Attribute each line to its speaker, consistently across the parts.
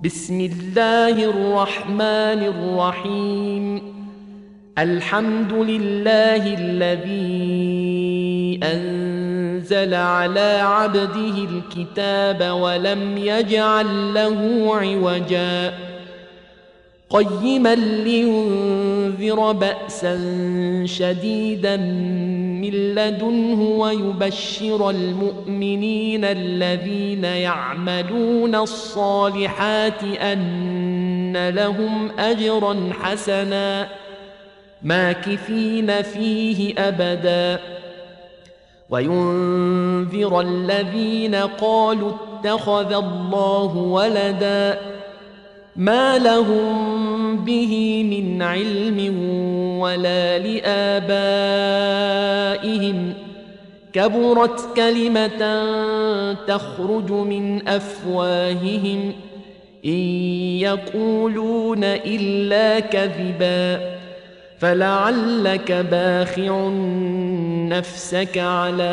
Speaker 1: بسم الله الرحمن الرحيم. الحمد لله الذي أنزل على عبده الكتاب ولم يجعل له عوجا قيما لينذر بأسا شديدا من لدنه ويبشر المؤمنين الذين يعملون الصالحات أن لهم أجرا حسنا ماكثين فيه أبدا وينذر الذين قالوا اتخذ الله ولدا ما لهم به من علم ولا لآبائهم كبرت كلمة تخرج من أفواههم إن يقولون إلا كذبا فلعلك باخع نفسك على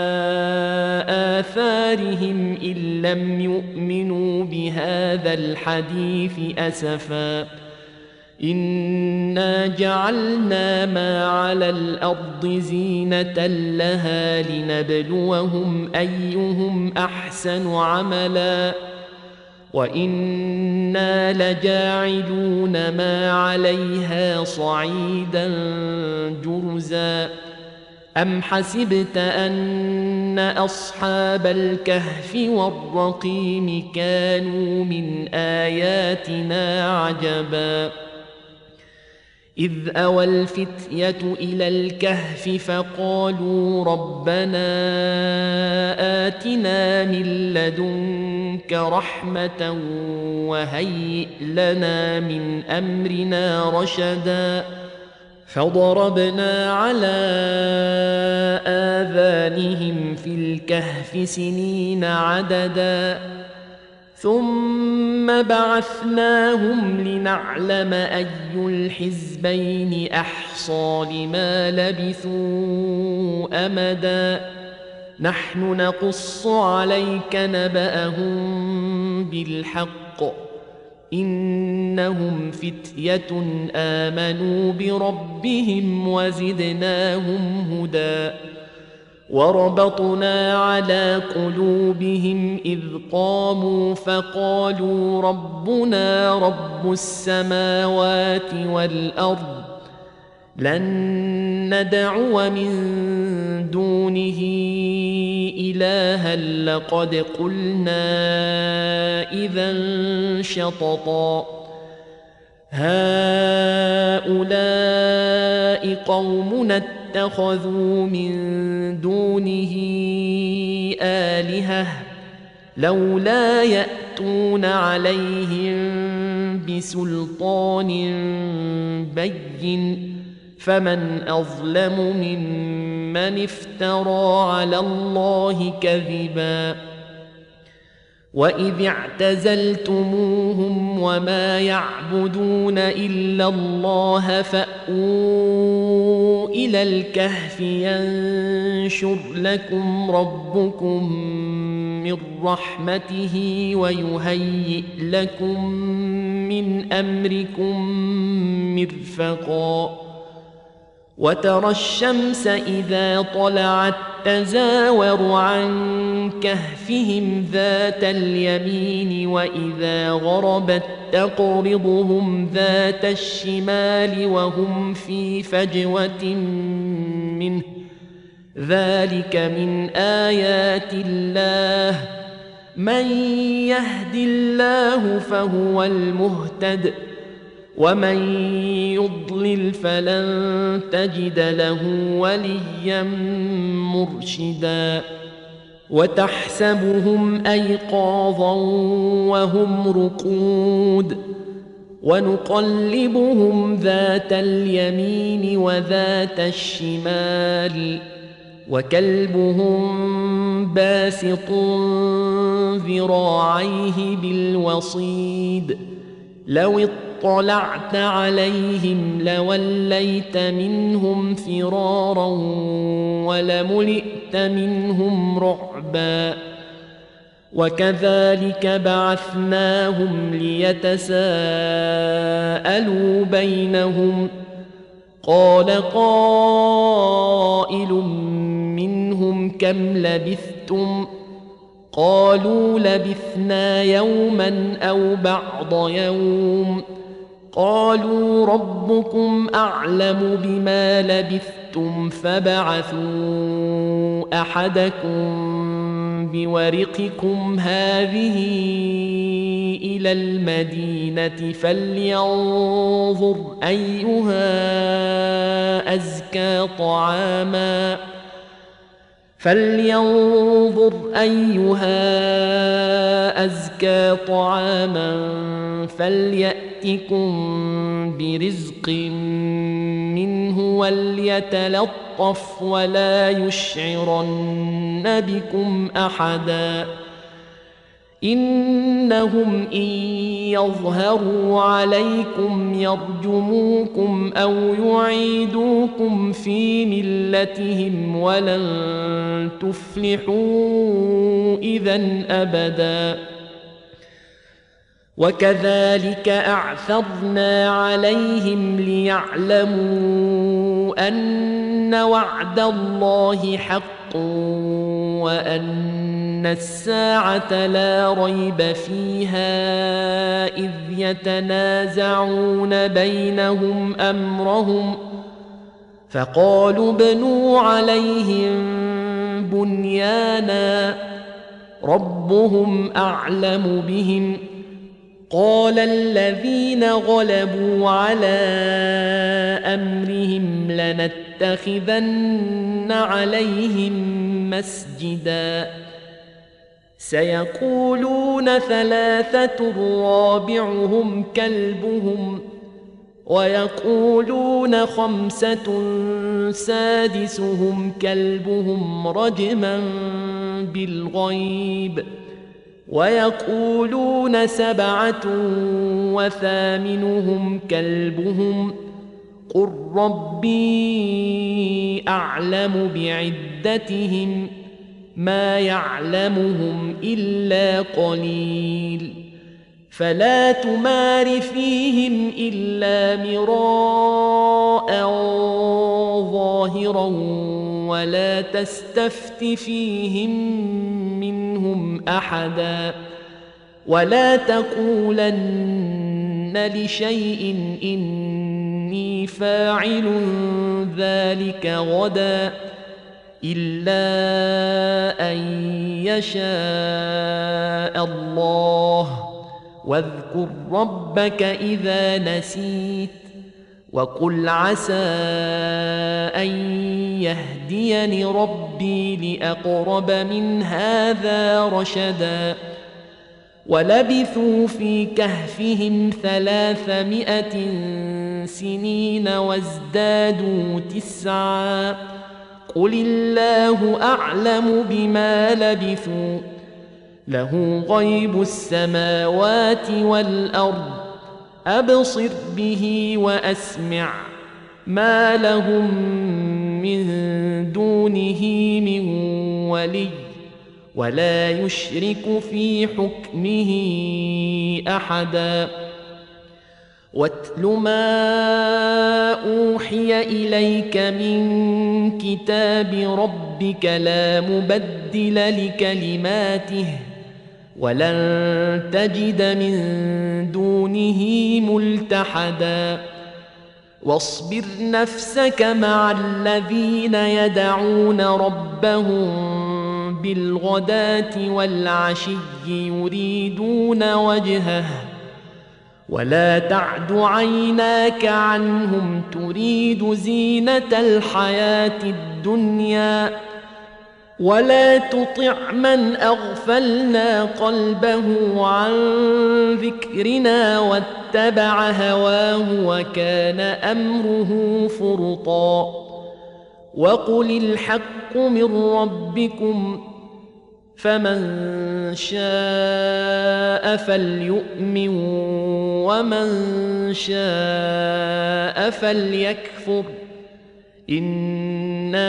Speaker 1: آثارهم إن لم يؤمنوا بهذا الحديث أسفا إنا جعلنا ما على الأرض زينة لها لنبلوهم أيهم أحسن عملا وإنا لجاعلون ما عليها صعيدا جرزا أم حسبت أن أصحاب الكهف والرقيم كانوا من آياتنا عجبا إذ أوى الفتية إلى الكهف فقالوا ربنا آتنا من لدنك رحمة وهيئ لنا من أمرنا رشدا فضربنا على آذانهم في الكهف سنين عددا ثم بعثناهم لنعلم أي الحزبين أحصى لما لبثوا أمدا نحن نقص عليك نبأهم بالحق إنهم فتية آمنوا بربهم وزدناهم هدى وربطنا على قلوبهم إذ قاموا فقالوا ربنا رب السماوات والأرض لن ندعو من دونه إلها لقد قلنا إذا شططا هؤلاء قومنا اتخذوا من دونه آلهة لولا يأتون عليهم بسلطان بين فمن أظلم ممن افترى على الله كذبا وإذ اعتزلتموهم وما يعبدون إلا الله فأووا إلى الكهف ينشر لكم ربكم من رحمته ويهيئ لكم من أمركم مرفقا وترى الشمس إذا طلعت تزاور عن كهفهم ذات اليمين وإذا غربت تقرضهم ذات الشمال وهم في فجوة منه ذلك من آيات الله من يهد الله فهو المهتد ومن يضلل فلن تجد له وليا مرشدا وتحسبهم أيقاظا وهم رقود ونقلبهم ذات اليمين وذات الشمال وكلبهم باسط ذراعيه بالوصيد لو اطلعت عليهم لوليت منهم فرارا ولملئت منهم رعبا وكذلك بعثناهم ليتساءلوا بينهم قال قائل منهم كم لبثتم قالوا لبثنا يوما أو بعض يوم قالوا ربكم أعلم بما لبثتم فابعثوا أحدكم بورقكم هذه إلى المدينة فلينظر أيها أزكى طعاما فليأتكم برزق منه وليتلطف ولا يشعرن بكم أحدا إنهم إن يظهروا عليكم يرجموكم أو يعيدوكم في ملتهم ولن تفلحوا إذن أبدا وكذلك أعثرنا عليهم ليعلموا أن وعد الله حق وأن الساعة لا ريب فيها إذ يتنازعون بينهم أمرهم فقالوا ابنوا عليهم بنيانا ربهم أعلم بهم قال الذين غلبوا على أمرهم لنتخذن عليهم مسجدا سيقولون ثلاثة رابعهم كلبهم ويقولون خمسة سادسهم كلبهم رجما بالغيب ويقولون سبعة وثامنهم كلبهم قل ربي أعلم بعدتهم ما يعلمهم إلا قليل فلا تمار فيهم إلا مراء ظاهرا ولا تستفت فيهم منهم أحدا ولا تقولن لشيء إني فاعل ذلك غدا إلا أن يشاء الله واذكر ربك إذا نسيت وقل عسى أن يهديني ربي لأقرب من هذا رشدا ولبثوا في كهفهم 300 سنين وازدادوا 9 قل الله أعلم بما لبثوا له غيب السماوات والأرض أبصر به وأسمع ما لهم من دونه من ولي ولا يشرك في حكمه أحدا واتل ما أوحي إليك من كتاب ربك لا مبدل لكلماته ولن تجد من دونه ملتحدا واصبر نفسك مع الذين يدعون ربهم بالغداة والعشي يريدون وجهه ولا تعد عيناك عنهم تريد زينة الحياة الدنيا ولا تطع من أغفلنا قلبه عن ذكرنا واتبع هواه وكان أمره فرطا وقل الحق من ربكم فمن شاء فليؤمن ومن شاء فليكفر إنا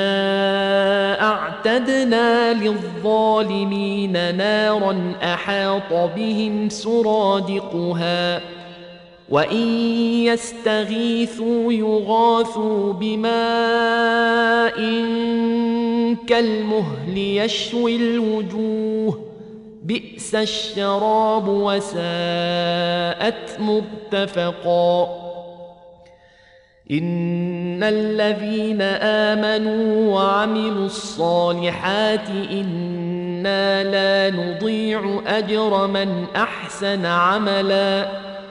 Speaker 1: أعتدنا للظالمين نارا أحاط بهم سرادقها وإن يستغيثوا يغاثوا بماء كالمهل يشوي الوجوه بئس الشراب وساءت مرتفقا إن الذين آمنوا وعملوا الصالحات إنا لا نضيع أجر من أحسن عملا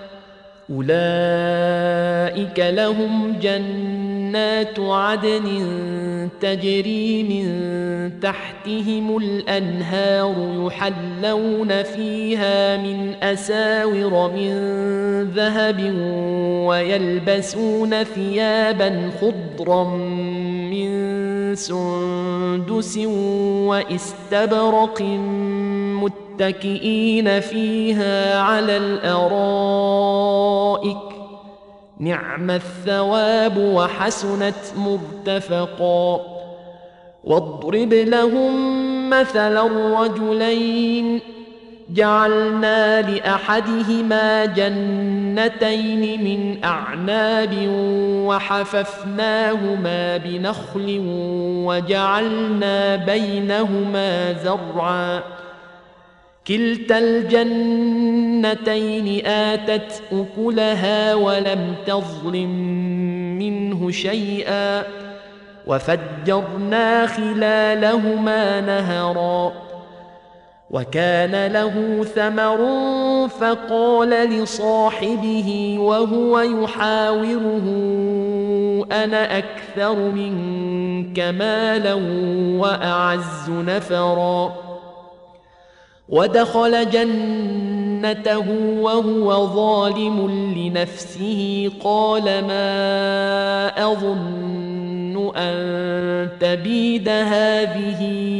Speaker 1: أولئك لهم جنات عدن تجري من تحتهم الأنهار يحلون فيها من أساور من ذهب ويلبسون ثيابا خضرا من سندس واستبرق متكئين فيها على الأرائك نعم الثواب وحسنت مرتفقا واضرب لهم مثل الرجلين جعلنا لأحدهما جنتين من أعناب وحففناهما بنخل وجعلنا بينهما زرعا كلتا الجنتين آتت أكلها ولم تظلم منه شيئا وفجرنا خلالهما نهرا وكان له ثمر فقال لصاحبه وهو يحاوره أنا أكثر منك مالا وأعز نفرا ودخل جنته وهو ظالم لنفسه قال ما أظن أن تبيد هذه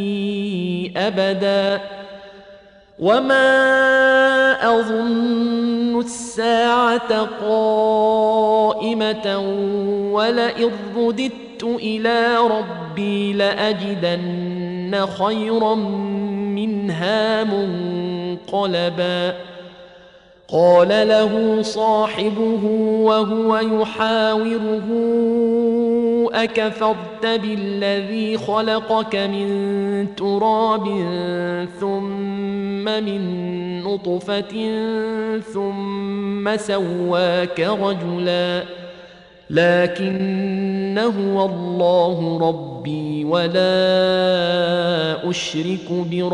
Speaker 1: أبدا وما أظن الساعة قائمة ولئن رددت إلى ربي لأجدن خيرا منها منقلبا قال له صاحبه وهو يحاوره أكفرت بالذي خلقك من تراب ثم من نطفة ثم سواك رجلا لكن هو الله ربي ولا أشرك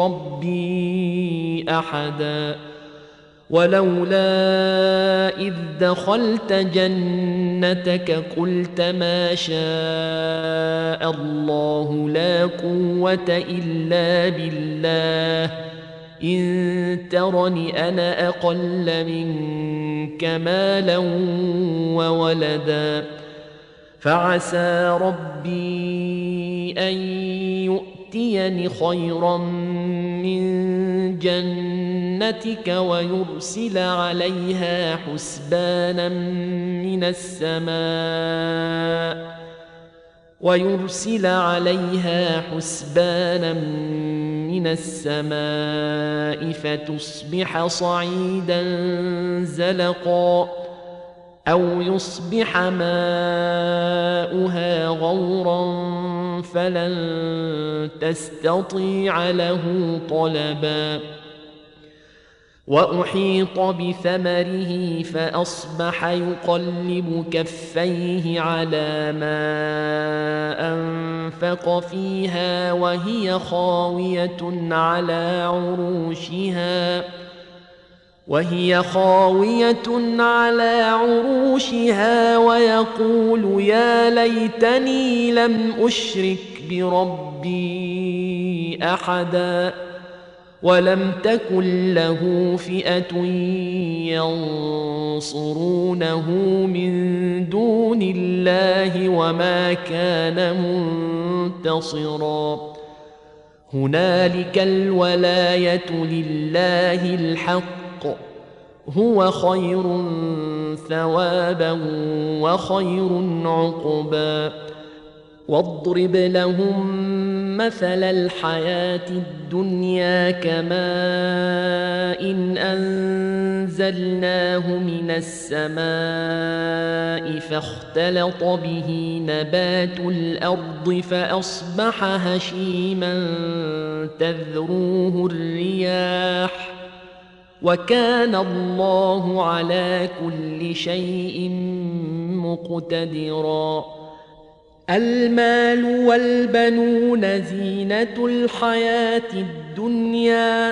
Speaker 1: بربي أحدا ولولا إذ دخلت جنتك قلت ما شاء الله لا قوة إلا بالله إن ترني أنا أقل منك مالا وولدا فعسى ربي أن يؤتيني خيرا من جنتك ويرسل عليها حسبانا من السماء فتصبح صعيدا زلقا أو يصبح ماؤها غورا فلن تستطيع له طلبا وأحيط بثمره فأصبح يقلب كفيه على ما أنفق فيها وهي خاوية على عروشها ويقول يا ليتني لم أشرك بربي أحدا ولم تكن له فئة ينصرونه من دون الله وما كان منتصرا هنالك الولاية لله الحق هو خير ثوابا وخير عقبا واضرب لهم مثل الحياة الدنيا كماء إن أنزلناه من السماء فاختلط به نبات الأرض فأصبح هشيما تذروه الرياح وكان الله على كل شيء مقتدرا. المال والبنون زينة الحياة الدنيا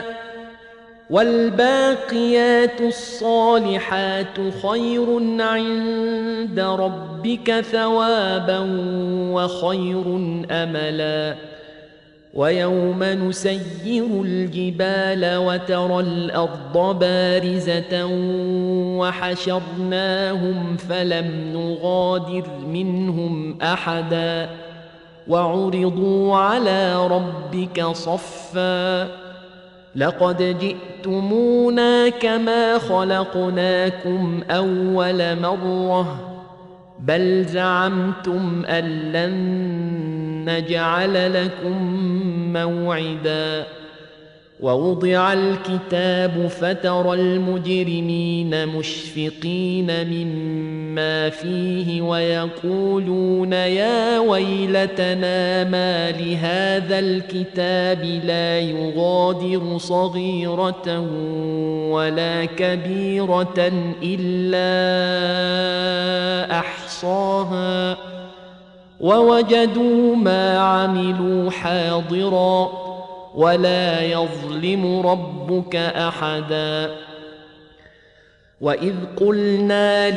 Speaker 1: والباقيات الصالحات خير عند ربك ثوابا وخير أملا. ويوم نسير الجبال وترى الأرض بارزة وحشرناهم فلم نغادر منهم أحدا وعرضوا على ربك صفا لقد جئتمونا كما خلقناكم أول مرة بل زعمتم أن لن نجعل لكم موعدا. ووضع الكتاب فترى المجرمين مشفقين مما فيه ويقولون يا ويلتنا ما لهذا الكتاب لا يغادر صغيرة ولا كبيرة إلا أحصاها ووجدوا ما عملوا حاضرا ولا يظلم ربك أحدا. وإذ قلنا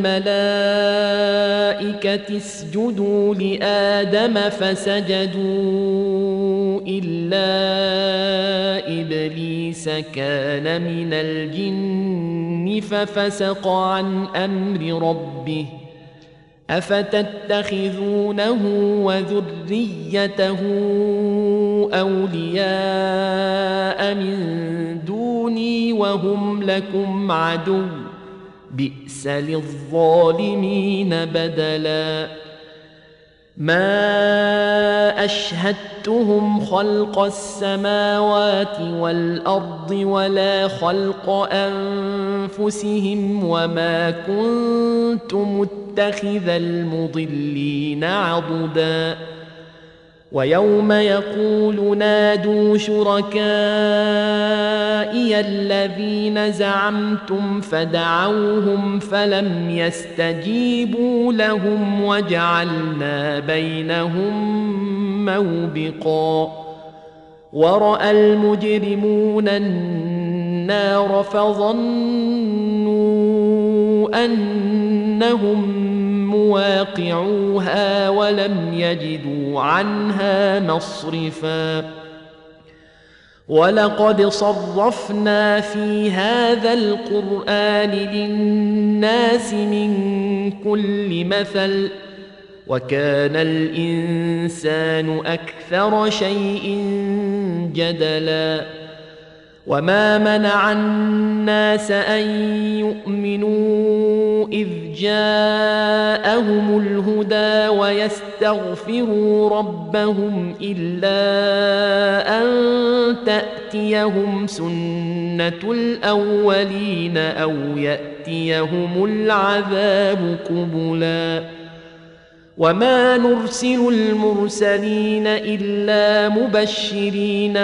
Speaker 1: للملائكة اسجدوا لآدم فسجدوا إلا إبليس كان من الجن ففسق عن أمر ربه أفتتخذونه وذريته أولياء من دوني وهم لكم عدو بئس للظالمين بدلا. ما أشهدتهم خلق السماوات والأرض ولا خلق أنفسهم وما كنت متخذ المضلين عضدا. ويوم يقول نادوا شركائي الذين زعمتم فدعوهم فلم يستجيبوا لهم وجعلنا بينهم موبقا. ورأى المجرمون النار فظنوا أنهم مواقعوها ولم يجدوا عنها مصرفا. ولقد صرفنا في هذا القرآن للناس من كل مثل وكان الإنسان أكثر شيء جدلا. وما منع الناس أن يؤمنوا إذ جاءهم الهدى ويستغفروا ربهم إلا أن تأتيهم سنة الأولين أو يأتيهم العذاب قبلا. وما نرسل المرسلين إلا مبشرين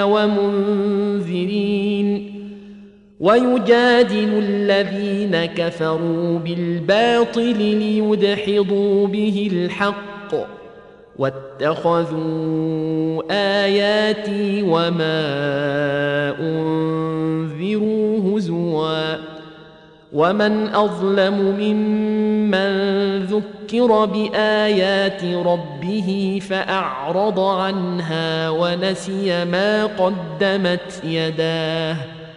Speaker 1: ومنذرين ويجادل الذين كفروا بالباطل ليدحضوا به الحق واتخذوا آياتي وما أنذروا هزوا. ومن أظلم ممن ذكر بآيات ربه فأعرض عنها ونسي ما قدمت يداه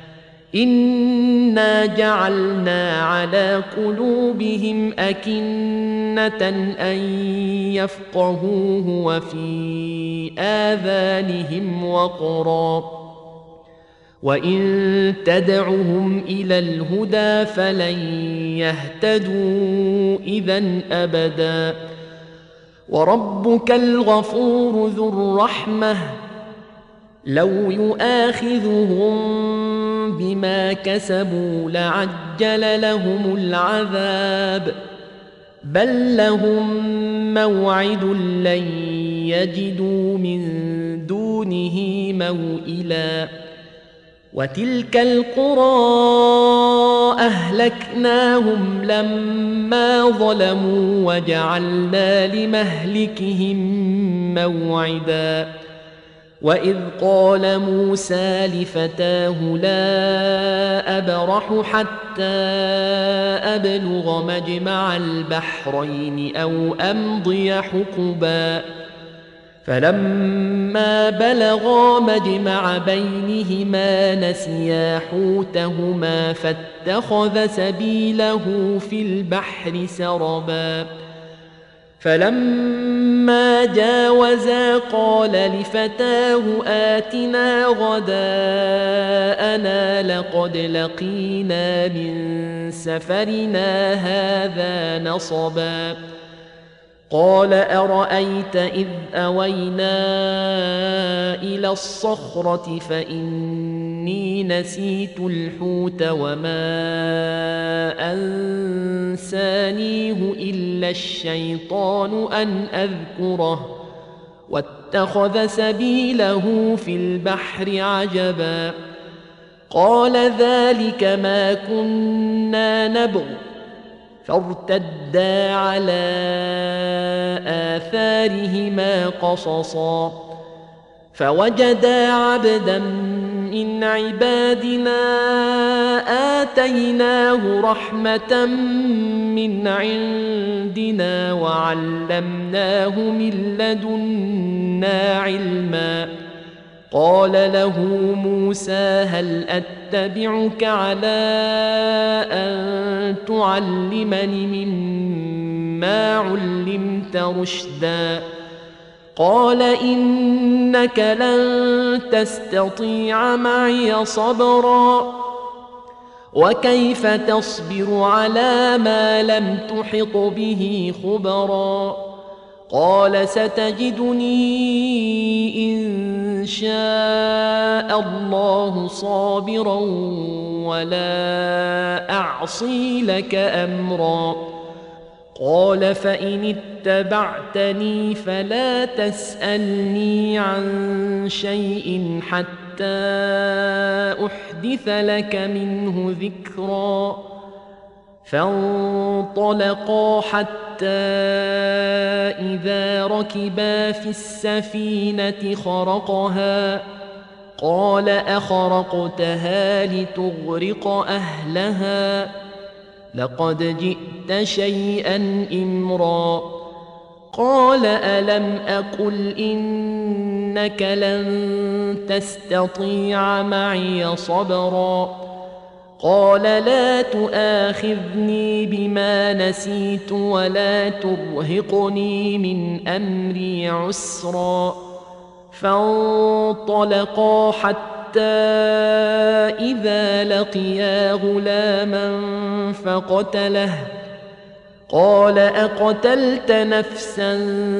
Speaker 1: إنا جعلنا على قلوبهم أكنة أن يفقهوه وفي آذانهم وقرا وإن تدعهم إلى الهدى فلن يهتدوا إذا أبدا. وربك الغفور ذو الرحمة لو يؤاخذهم بما كسبوا لعجل لهم العذاب بل لهم موعد لن يجدوا من دونه موئلا وتلك القرى أهلكناهم لما ظلموا وجعلنا لمهلكهم موعدا وإذ قال موسى لفتاه لا أبرح حتى أبلغ مجمع البحرين أو أمضي حقبا فلما بلغا مجمع بينهما نسيا حوتهما فاتخذ سبيله في البحر سربا فلما جاوزا قال لفتاه آتنا غداءنا لقد لقينا من سفرنا هذا نصبا قال أرأيت إذ أوينا إلى الصخرة فإني نسيت الحوت وما أنسانيه إلا الشيطان أن أذكره واتخذ سبيله في البحر عجبا قال ذلك ما كنا نبغ فارتدا على آثارهما قصصا فوجدا عبدا من عبادنا آتيناه رحمة من عندنا وعلمناه من لدنا علما قال له موسى هل أتبعك على أن تعلمني مما علمت رشدا قال إنك لن تستطيع معي صبرا وكيف تصبر على ما لم تحط به خبرا قال ستجدني إن شاء الله صابرا ولا أعصي لك أمرا قال فإن اتبعتني فلا تسألني عن شيء حتى أحدث لك منه ذكرا فانطلقا حتى إذا ركبا في السفينة خرقها قال أخرقتها لتغرق أهلها لقد جئت شيئا إمرا قال ألم أقل إنك لن تستطيع معي صبرا قال لا تؤاخذني بما نسيت ولا ترهقني من أمري عسرا فانطلقا حتى إذا لقيا غلاما فقتله قال أقتلت نفسا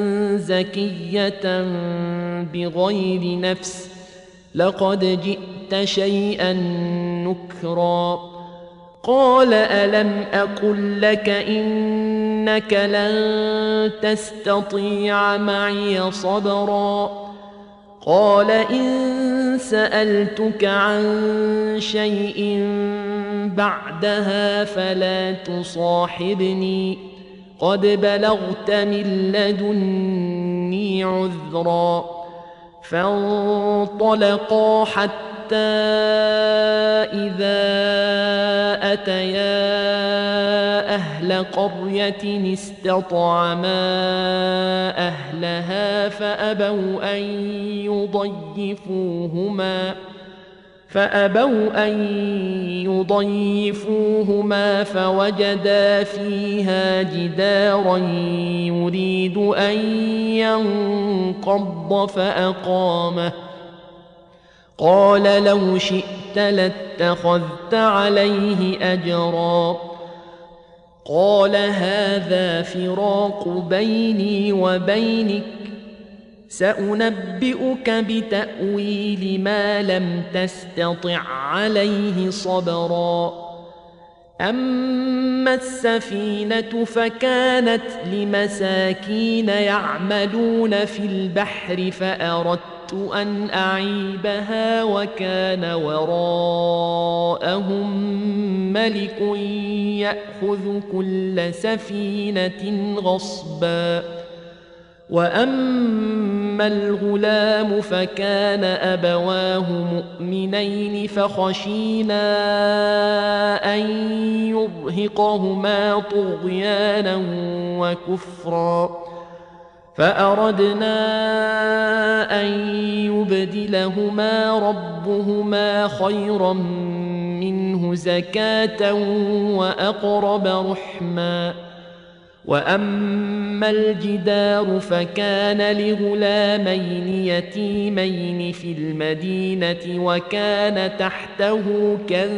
Speaker 1: زكية بغير نفس لقد جئت شيئا نكرا قال ألم أقل لك إنك لن تستطيع معي صبرا قال إن سألتك عن شيء بعدها فلا تصاحبني قد بلغت من لدني عذرا فانطلقا حتى إذا أتيا أهل قرية استطعما أهلها فأبوا أن يضيفوهما فوجدا فيها جدارا يريد أن ينقض فأقامه قال لو شئت لاتخذت عليه أجرا قال هذا فراق بيني وبينك سأنبئك بتأويل ما لم تستطع عليه صبرا أما السفينة فكانت لمساكين يعملون في البحر فأردت أن أعيبها وكان وراءهم ملك يأخذ كل سفينة غصبا وأما الغلام فكان أبواه مؤمنين فخشينا أن يرهقهما طغيانا وكفرا فأردنا أن يبدلهما ربهما خيرا منه زكاة وأقرب رحما وأما الجدار فكان لغلامين يتيمين في المدينة وكان تحته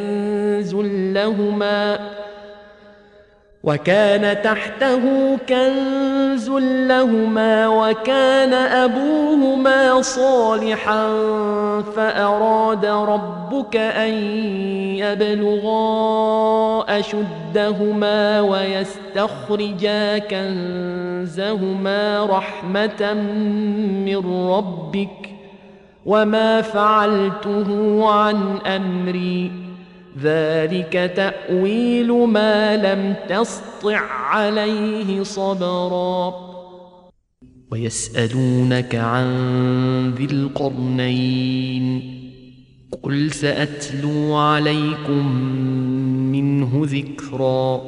Speaker 1: كنز لهما وكان أبوهما صالحا فأراد ربك أن يبلغا أشدهما ويستخرجا كنزهما رحمة من ربك وما فعلته عن أمري ذلك تأويل ما لم تسطع عليه صبرا ويسألونك عن ذي القرنين قل سأتلو عليكم منه ذكرا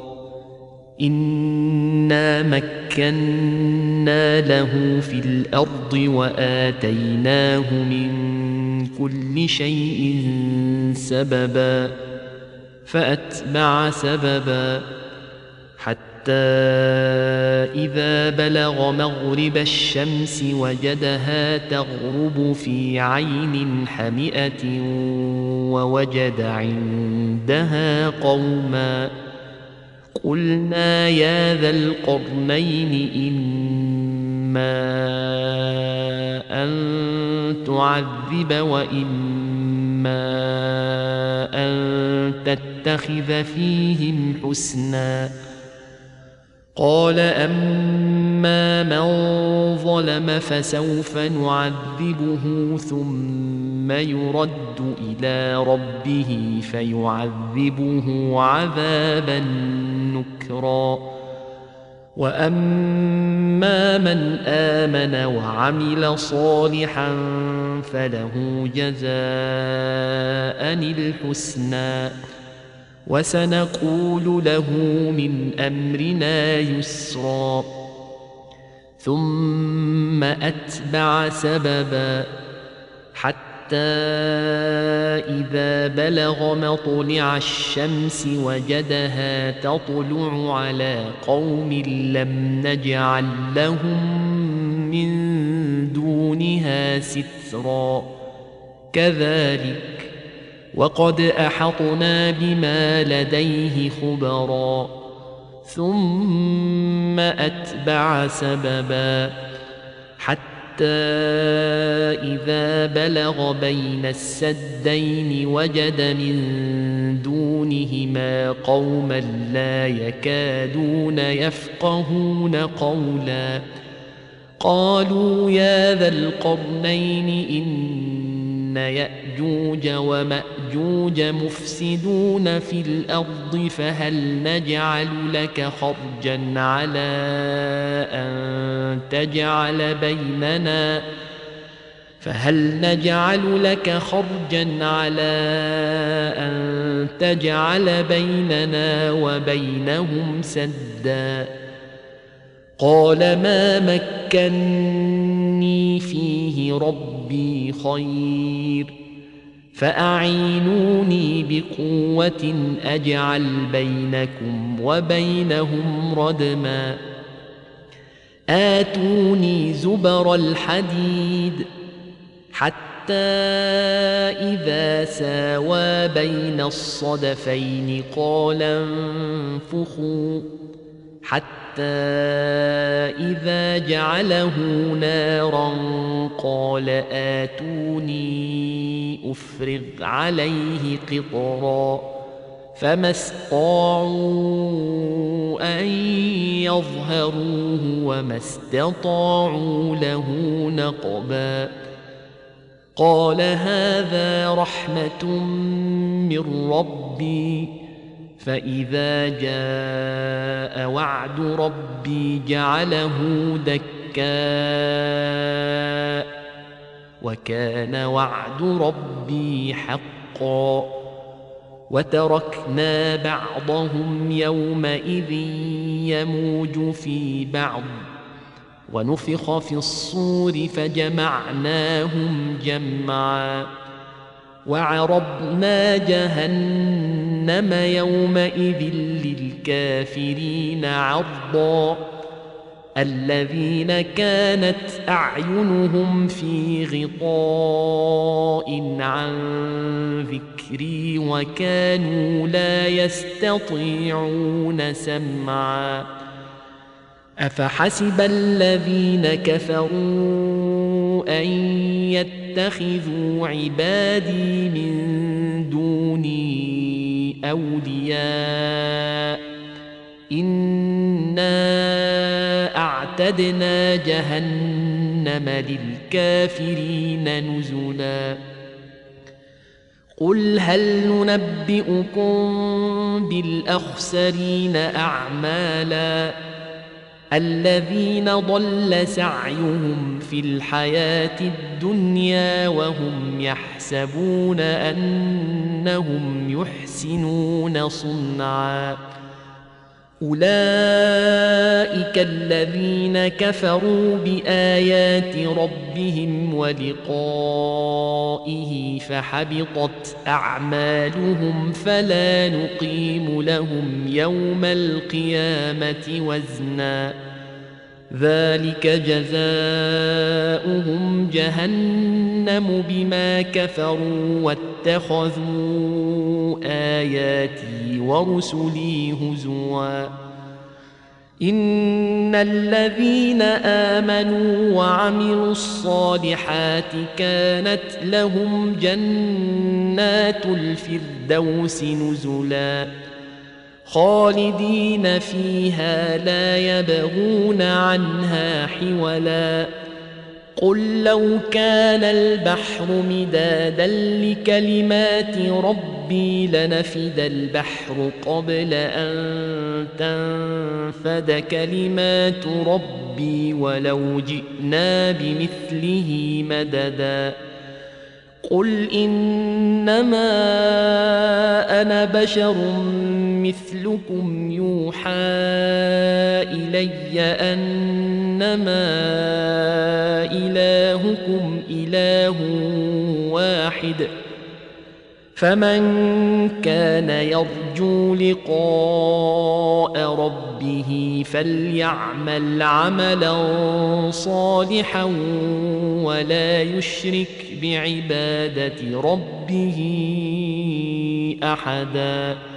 Speaker 1: إنا مكنا له في الأرض وآتيناه من كل شيء سببا فأتبع سببا حتى إذا بلغ مغرب الشمس وجدها تغرب في عين حمئة ووجد عندها قوما قلنا يا ذا القرنين إما أن تعذب وإما أن تتخذ فيهم حسنا قال أما من ظلم فسوف نعذبه ثم يرد إلى ربه فيعذبه عذابا نكرا وأما من آمن وعمل صالحا فله جزاء الحسنى وسنقول له من أمرنا يسرا ثم أتبع سببا حتى إذا بلغ مطلع الشمس وجدها تطلع على قوم لم نجعل لهم من دونها سترا كذلك وقد أحطنا بما لديه خبرا ثم أتبع سببا حتى إذا بلغ بين السدين وجد من دونهما قوما لا يكادون يفقهون قولا قالوا يا ذا القرنين إن يأجوج ومأجوج مفسدون في الأرض فهل نجعل لك خرجا على أن تجعل بيننا وبينهم سدا قال ما مكني فيه ربي خير فأعينوني بقوة أجعل بينكم وبينهم ردما آتوني زبر الحديد حتى إذا ساوى بين الصدفين قال انفخوا حتى إذا جعله نارا قال آتوني أفرغ عليه قطرا فما استطاعوا أن يظهروه وما استطاعوا له نقبا قال هذا رحمة من ربي فإذا جاء وعد ربي جعله دكاء وكان وعد ربي حقا وتركنا بعضهم يومئذ يموج في بعض ونفخ في الصور فجمعناهم جمعا وعرضنا جهنم يومئذ للكافرين عرضا الذين كانت أعينهم في غطاء عن ذكري وكانوا لا يستطيعون سمعا أفحسب الذين كفروا أن يتخذوا عبادي من دوني أولياء إنا أعتدنا جهنم للكافرين نزلا قل هل ننبئكم بالأخسرين أعمالا الذين ضل سعيهم في الحياة الدنيا وهم يحسبون أنهم يحسنون صنعا أولئك الذين كفروا بآيات ربهم ولقائه فحبطت أعمالهم فلا نقيم لهم يوم القيامة وزنا ذلك جزاؤهم جهنم بما كفروا واتخذوا آياتي ورسلي هزوا إن الذين آمنوا وعملوا الصالحات كانت لهم جنات الفردوس نزلا خالدين فيها لا يبغون عنها حولا قل لو كان البحر مدادا لكلمات ربي لنفد البحر قبل أن تنفد كلمات ربي ولو جئنا بمثله مددا قل إنما أنا بشر مثلكم يوحى إلي أنما إلهكم إله واحد فمن كان يرجو لقاء ربه فليعمل عملا صالحا ولا يشرك بعبادة ربه أحدا